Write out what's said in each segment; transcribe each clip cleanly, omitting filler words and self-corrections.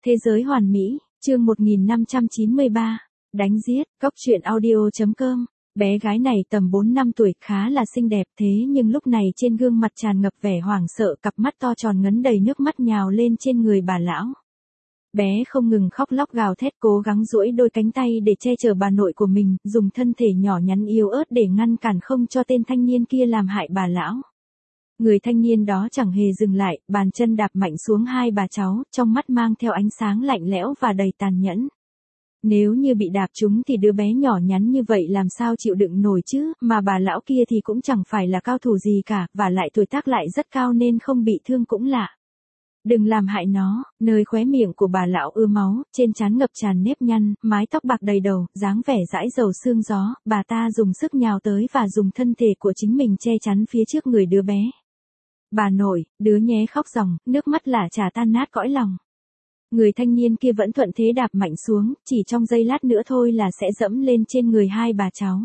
Thế giới hoàn mỹ, chương 1593, đánh giết, cóc truyện audio.com. Bé gái này tầm 4 năm tuổi, khá là xinh đẹp, thế nhưng lúc này trên gương mặt tràn ngập vẻ hoảng sợ, cặp mắt to tròn ngấn đầy nước mắt nhào lên trên người bà lão. Bé không ngừng khóc lóc gào thét, cố gắng duỗi đôi cánh tay để che chở bà nội của mình, dùng thân thể nhỏ nhắn yếu ớt để ngăn cản không cho tên thanh niên kia làm hại bà lão. Người thanh niên đó chẳng hề dừng lại, bàn chân đạp mạnh xuống hai bà cháu, trong mắt mang theo ánh sáng lạnh lẽo và đầy tàn nhẫn. Nếu như bị đạp trúng thì đứa bé nhỏ nhắn như vậy làm sao chịu đựng nổi chứ, mà bà lão kia thì cũng chẳng phải là cao thủ gì cả, và lại tuổi tác lại rất cao nên không bị thương cũng lạ. Đừng làm hại nó. Nơi khóe miệng của bà lão ưa máu, trên trán ngập tràn nếp nhăn, mái tóc bạc đầy đầu, dáng vẻ dãi dầu sương gió, bà ta dùng sức nhào tới và dùng thân thể của chính mình che chắn phía trước người đứa bé. Bà nội, đứa nhé khóc ròng, nước mắt lả chả tan nát cõi lòng. Người thanh niên kia vẫn thuận thế đạp mạnh xuống, chỉ trong giây lát nữa thôi là sẽ dẫm lên trên người hai bà cháu.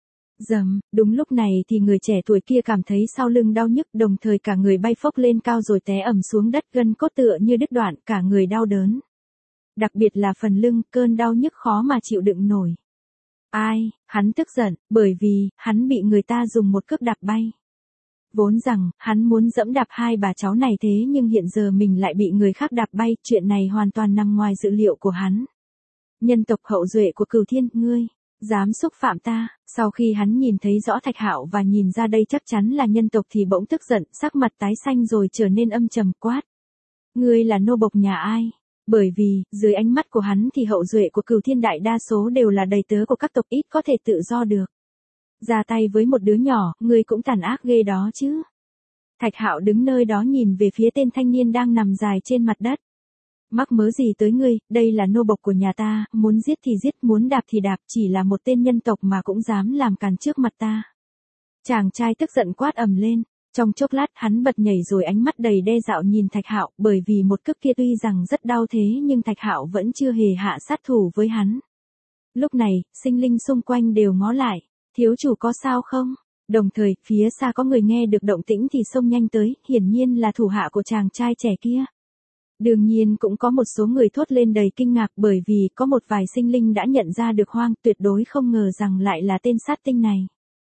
Dầm, đúng lúc này thì người trẻ tuổi kia cảm thấy sau lưng đau nhức, đồng thời cả người bay phốc lên cao rồi té ầm xuống đất, gân cốt tựa như đứt đoạn, cả người đau đớn. Đặc biệt là phần lưng, cơn đau nhức khó mà chịu đựng nổi. Ai, hắn tức giận, bởi vì, hắn bị người ta dùng một cước đạp bay. Vốn rằng, hắn muốn dẫm đạp hai bà cháu này, thế nhưng hiện giờ mình lại bị người khác đạp bay, chuyện này hoàn toàn nằm ngoài dự liệu của hắn. Nhân tộc hậu duệ của Cửu Thiên, ngươi dám xúc phạm ta. Sau khi hắn nhìn thấy rõ Thạch Hạo và nhìn ra đây chắc chắn là nhân tộc thì bỗng tức giận, sắc mặt tái xanh rồi trở nên âm trầm, quát. Ngươi là nô bộc nhà ai? Bởi vì, dưới ánh mắt của hắn thì hậu duệ của Cửu Thiên đại đa số đều là đầy tớ của các tộc, ít có thể tự do được. Ra tay với một đứa nhỏ, ngươi cũng tàn ác ghê đó chứ. Thạch Hạo đứng nơi đó nhìn về phía tên thanh niên đang nằm dài trên mặt đất. Mắc mớ gì tới ngươi, đây là nô bộc của nhà ta, muốn giết thì giết, muốn đạp thì đạp, chỉ là một tên nhân tộc mà cũng dám làm càn trước mặt ta. Chàng trai tức giận quát ầm lên, trong chốc lát hắn bật nhảy rồi ánh mắt đầy đe dọa nhìn Thạch Hạo, bởi vì một cước kia tuy rằng rất đau thế nhưng Thạch Hạo vẫn chưa hề hạ sát thủ với hắn. Lúc này, sinh linh xung quanh đều ngó lại, thiếu chủ có sao không? Đồng thời, phía xa có người nghe được động tĩnh thì xông nhanh tới, hiển nhiên là thủ hạ của chàng trai trẻ kia. Đương nhiên cũng có một số người thốt lên đầy kinh ngạc, bởi vì có một vài sinh linh đã nhận ra được Hoang, tuyệt đối không ngờ rằng lại là tên sát tinh này.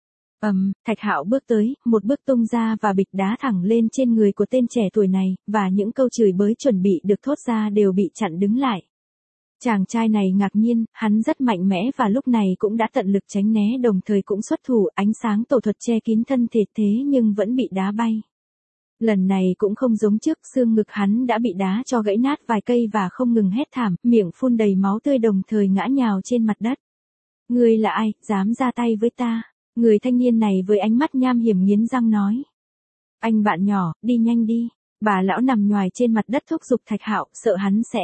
Thạch Hạo bước tới, một bước tung ra và bịch đá thẳng lên trên người của tên trẻ tuổi này, và những câu chửi bới chuẩn bị được thốt ra đều bị chặn đứng lại. Chàng trai này ngạc nhiên, hắn rất mạnh mẽ và lúc này cũng đã tận lực tránh né, đồng thời cũng xuất thủ, ánh sáng tổ thuật che kín thân thể thế nhưng vẫn bị đá bay. Lần này cũng không giống trước, xương ngực hắn đã bị đá cho gãy nát vài cây và không ngừng hét thảm, miệng phun đầy máu tươi, đồng thời ngã nhào trên mặt đất. Ngươi là ai, dám ra tay với ta? Người thanh niên này với ánh mắt nham hiểm nghiến răng nói. Anh bạn nhỏ, đi nhanh đi. Bà lão nằm nhoài trên mặt đất thúc giục Thạch Hạo, sợ hắn sẽ.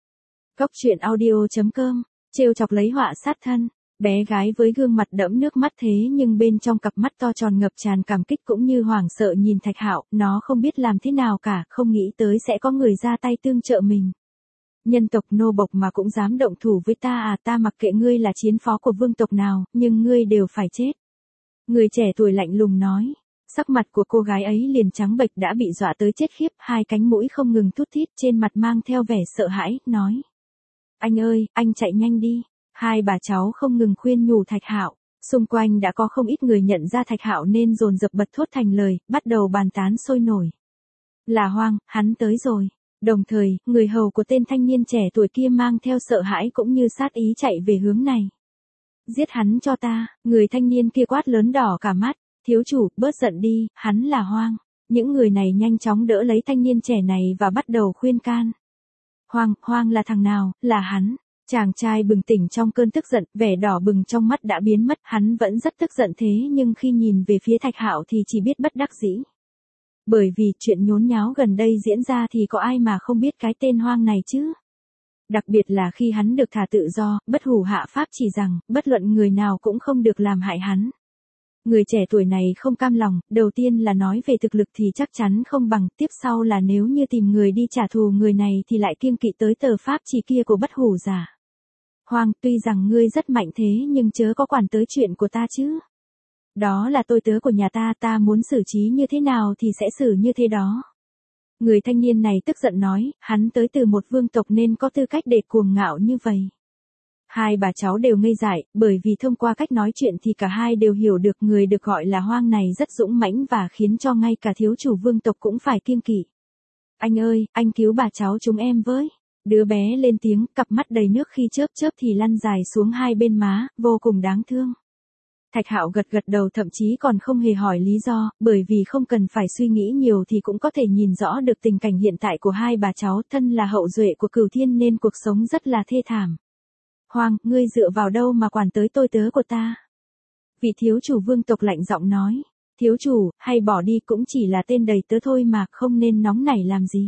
Cóc truyện audio.com, trêu chọc lấy họa sát thân. Bé gái với gương mặt đẫm nước mắt thế nhưng bên trong cặp mắt to tròn ngập tràn cảm kích cũng như hoảng sợ nhìn Thạch Hạo, nó không biết làm thế nào cả, không nghĩ tới sẽ có người ra tay tương trợ mình. Nhân tộc nô bộc mà cũng dám động thủ với ta à? Ta mặc kệ ngươi là chiến phó của vương tộc nào, nhưng ngươi đều phải chết. Người trẻ tuổi lạnh lùng nói. Sắc mặt của cô gái ấy liền trắng bệch, đã bị dọa tới chết khiếp, hai cánh mũi không ngừng thút thít, trên mặt mang theo vẻ sợ hãi, nói. Anh ơi, anh chạy nhanh đi. Hai bà cháu không ngừng khuyên nhủ Thạch Hạo. Xung quanh đã có không ít người nhận ra Thạch Hạo nên dồn dập bật thốt thành lời, bắt đầu bàn tán sôi nổi. Là Hoang, hắn tới rồi. Đồng thời, người hầu của tên thanh niên trẻ tuổi kia mang theo sợ hãi cũng như sát ý chạy về hướng này. Giết hắn cho ta. Người thanh niên kia quát lớn đỏ cả mắt. Thiếu chủ, bớt giận đi, hắn là Hoang. Những người này nhanh chóng đỡ lấy thanh niên trẻ này và bắt đầu khuyên can. Hoang là thằng nào, là hắn. Chàng trai bừng tỉnh trong cơn tức giận, vẻ đỏ bừng trong mắt đã biến mất, hắn vẫn rất tức giận thế nhưng khi nhìn về phía Thạch Hạo thì chỉ biết bất đắc dĩ. Bởi vì chuyện nhốn nháo gần đây diễn ra thì có ai mà không biết cái tên Hoang này chứ. Đặc biệt là khi hắn được thả tự do, bất hủ hạ pháp chỉ rằng, bất luận người nào cũng không được làm hại hắn. Người trẻ tuổi này không cam lòng, đầu tiên là nói về thực lực thì chắc chắn không bằng, tiếp sau là nếu như tìm người đi trả thù người này thì lại kiêng kỵ tới tờ pháp chỉ kia của bất hủ giả. Hoang, tuy rằng ngươi rất mạnh thế nhưng chớ có quản tới chuyện của ta chứ. Đó là tôi tớ của nhà ta, ta muốn xử trí như thế nào thì sẽ xử như thế đó. Người thanh niên này tức giận nói, hắn tới từ một vương tộc nên có tư cách để cuồng ngạo như vậy. Hai bà cháu đều ngây dại, bởi vì thông qua cách nói chuyện thì cả hai đều hiểu được người được gọi là Hoang này rất dũng mãnh và khiến cho ngay cả thiếu chủ vương tộc cũng phải kiêng kỵ. Anh ơi, anh cứu bà cháu chúng em với. Đứa bé lên tiếng, cặp mắt đầy nước khi chớp chớp thì lăn dài xuống hai bên má, vô cùng đáng thương. Thạch Hạo gật gật đầu, thậm chí còn không hề hỏi lý do, bởi vì không cần phải suy nghĩ nhiều thì cũng có thể nhìn rõ được tình cảnh hiện tại của hai bà cháu, thân là hậu duệ của Cửu Thiên nên cuộc sống rất là thê thảm. Hoang, ngươi dựa vào đâu mà quản tới tôi tớ của ta? Vị thiếu chủ vương tộc lạnh giọng nói. Thiếu chủ, hay bỏ đi, cũng chỉ là tên đầy tớ thôi mà, không nên nóng nảy làm gì.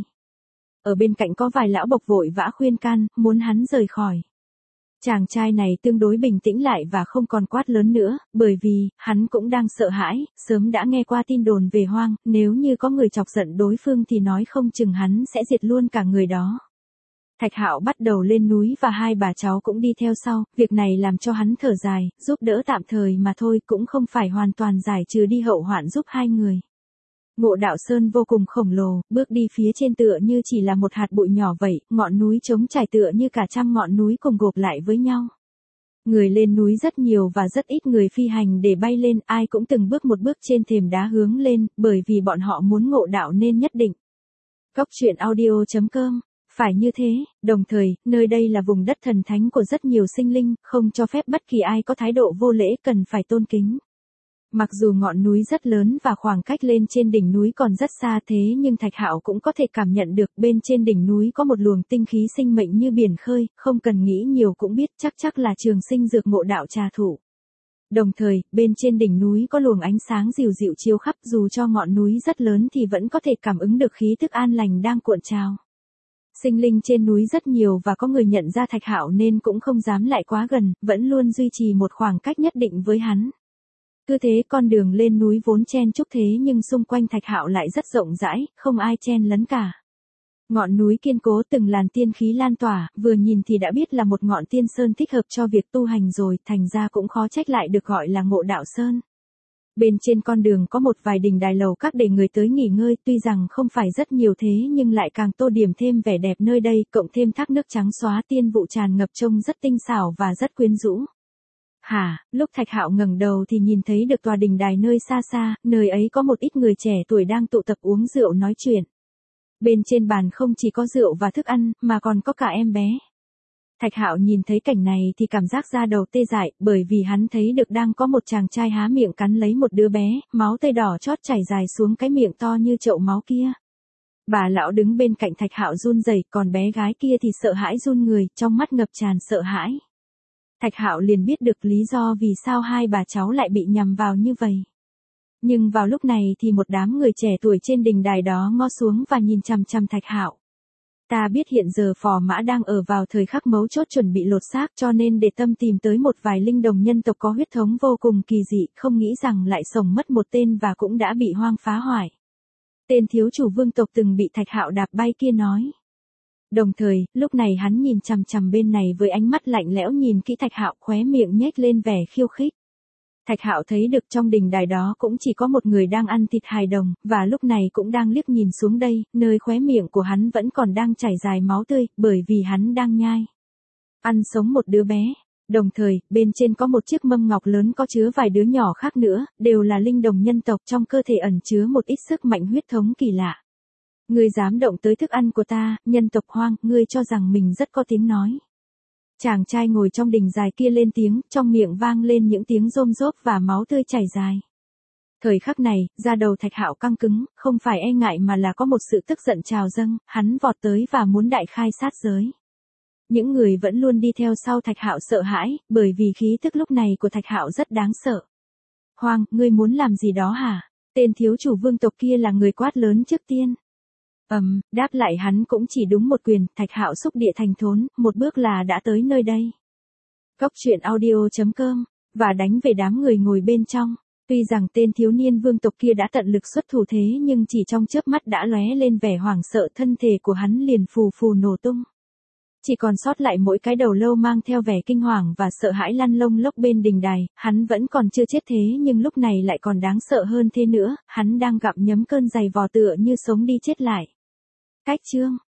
Ở bên cạnh có vài lão bộc vội vã khuyên can, muốn hắn rời khỏi. Chàng trai này tương đối bình tĩnh lại và không còn quát lớn nữa, bởi vì, hắn cũng đang sợ hãi, sớm đã nghe qua tin đồn về Hoang, nếu như có người chọc giận đối phương thì nói không chừng hắn sẽ diệt luôn cả người đó. Thạch Hạo bắt đầu lên núi và hai bà cháu cũng đi theo sau, việc này làm cho hắn thở dài, giúp đỡ tạm thời mà thôi, cũng không phải hoàn toàn giải trừ đi hậu hoạn giúp hai người. Ngộ Đạo Sơn vô cùng khổng lồ, bước đi phía trên tựa như chỉ là một hạt bụi nhỏ vậy, ngọn núi trống trải tựa như cả trăm ngọn núi cùng gộp lại với nhau. Người lên núi rất nhiều và rất ít người phi hành để bay lên, ai cũng từng bước một bước trên thềm đá hướng lên, bởi vì bọn họ muốn ngộ đạo nên nhất định. Cốc truyện audio.com. Phải như thế, đồng thời, nơi đây là vùng đất thần thánh của rất nhiều sinh linh, không cho phép bất kỳ ai có thái độ vô lễ, cần phải tôn kính. Mặc dù ngọn núi rất lớn và khoảng cách lên trên đỉnh núi còn rất xa thế nhưng Thạch Hạo cũng có thể cảm nhận được bên trên đỉnh núi có một luồng tinh khí sinh mệnh như biển khơi, không cần nghĩ nhiều cũng biết chắc là trường sinh dược ngộ đạo trà thủ. Đồng thời, bên trên đỉnh núi có luồng ánh sáng dịu dịu chiếu khắp, dù cho ngọn núi rất lớn thì vẫn có thể cảm ứng được khí thức an lành đang cuộn trào. Sinh linh trên núi rất nhiều và có người nhận ra Thạch Hạo nên cũng không dám lại quá gần, vẫn luôn duy trì một khoảng cách nhất định với hắn. Cứ thế con đường lên núi vốn chen chúc thế nhưng xung quanh Thạch Hạo lại rất rộng rãi, không ai chen lấn cả. Ngọn núi kiên cố, từng làn tiên khí lan tỏa, vừa nhìn thì đã biết là một ngọn tiên sơn thích hợp cho việc tu hành rồi, thành ra cũng khó trách lại được gọi là Ngộ Đạo Sơn. Bên trên con đường có một vài đình đài lầu các để người tới nghỉ ngơi, tuy rằng không phải rất nhiều thế nhưng lại càng tô điểm thêm vẻ đẹp nơi đây, cộng thêm thác nước trắng xóa tiên vụ tràn ngập trông rất tinh xảo và rất quyến rũ. Lúc Thạch Hạo ngẩng đầu thì nhìn thấy được tòa đình đài nơi xa xa, nơi ấy có một ít người trẻ tuổi đang tụ tập uống rượu nói chuyện. Bên trên bàn không chỉ có rượu và thức ăn, mà còn có cả em bé. Thạch Hạo nhìn thấy cảnh này thì cảm giác da đầu tê dại, bởi vì hắn thấy được đang có một chàng trai há miệng cắn lấy một đứa bé, máu tươi đỏ chót chảy dài xuống cái miệng to như chậu máu kia. Bà lão đứng bên cạnh Thạch Hạo run rẩy, còn bé gái kia thì sợ hãi run người, trong mắt ngập tràn sợ hãi. Thạch Hạo liền biết được lý do vì sao hai bà cháu lại bị nhằm vào như vậy. Nhưng vào lúc này thì một đám người trẻ tuổi trên đình đài đó ngó xuống và nhìn chằm chằm Thạch Hạo. Ta biết hiện giờ Phò Mã đang ở vào thời khắc mấu chốt chuẩn bị lột xác, cho nên để tâm tìm tới một vài linh đồng nhân tộc có huyết thống vô cùng kỳ dị, không nghĩ rằng lại sống mất một tên và cũng đã bị Hoang phá hoại. Tên thiếu chủ vương tộc từng bị Thạch Hạo đạp bay kia nói. Đồng thời, lúc này hắn nhìn chằm chằm bên này với ánh mắt lạnh lẽo, nhìn kỹ Thạch Hạo, khóe miệng nhếch lên vẻ khiêu khích. Thạch Hạo thấy được trong đình đài đó cũng chỉ có một người đang ăn thịt hài đồng, và lúc này cũng đang liếc nhìn xuống đây, nơi khóe miệng của hắn vẫn còn đang chảy dài máu tươi, bởi vì hắn đang nhai. Ăn sống một đứa bé. Đồng thời, bên trên có một chiếc mâm ngọc lớn có chứa vài đứa nhỏ khác nữa, đều là linh đồng nhân tộc, trong cơ thể ẩn chứa một ít sức mạnh huyết thống kỳ lạ. Ngươi dám động tới thức ăn của ta, nhân tộc Hoang, ngươi cho rằng mình rất có tiếng nói. Chàng trai ngồi trong đình dài kia lên tiếng, trong miệng vang lên những tiếng rôm rốp và máu tươi chảy dài. Thời khắc này, da đầu Thạch Hạo căng cứng, không phải e ngại mà là có một sự tức giận trào dâng, hắn vọt tới và muốn đại khai sát giới. Những người vẫn luôn đi theo sau Thạch Hạo sợ hãi, bởi vì khí tức lúc này của Thạch Hạo rất đáng sợ. Hoang, ngươi muốn làm gì đó hả? Tên thiếu chủ vương tộc kia là người quát lớn trước tiên. Đáp lại hắn cũng chỉ đúng một quyền, Thạch Hạo xúc địa thành thốn, một bước là đã tới nơi đây. Cốc truyện audio.com, và đánh về đám người ngồi bên trong. Tuy rằng tên thiếu niên vương tộc kia đã tận lực xuất thủ thế nhưng chỉ trong chớp mắt đã lóe lên vẻ hoảng sợ, thân thể của hắn liền phù phù nổ tung. Chỉ còn sót lại mỗi cái đầu lâu mang theo vẻ kinh hoàng và sợ hãi lăn lông lốc bên đình đài, hắn vẫn còn chưa chết thế nhưng lúc này lại còn đáng sợ hơn thế nữa, hắn đang gặm nhấm cơn giày vò tựa như sống đi chết lại. Cách chương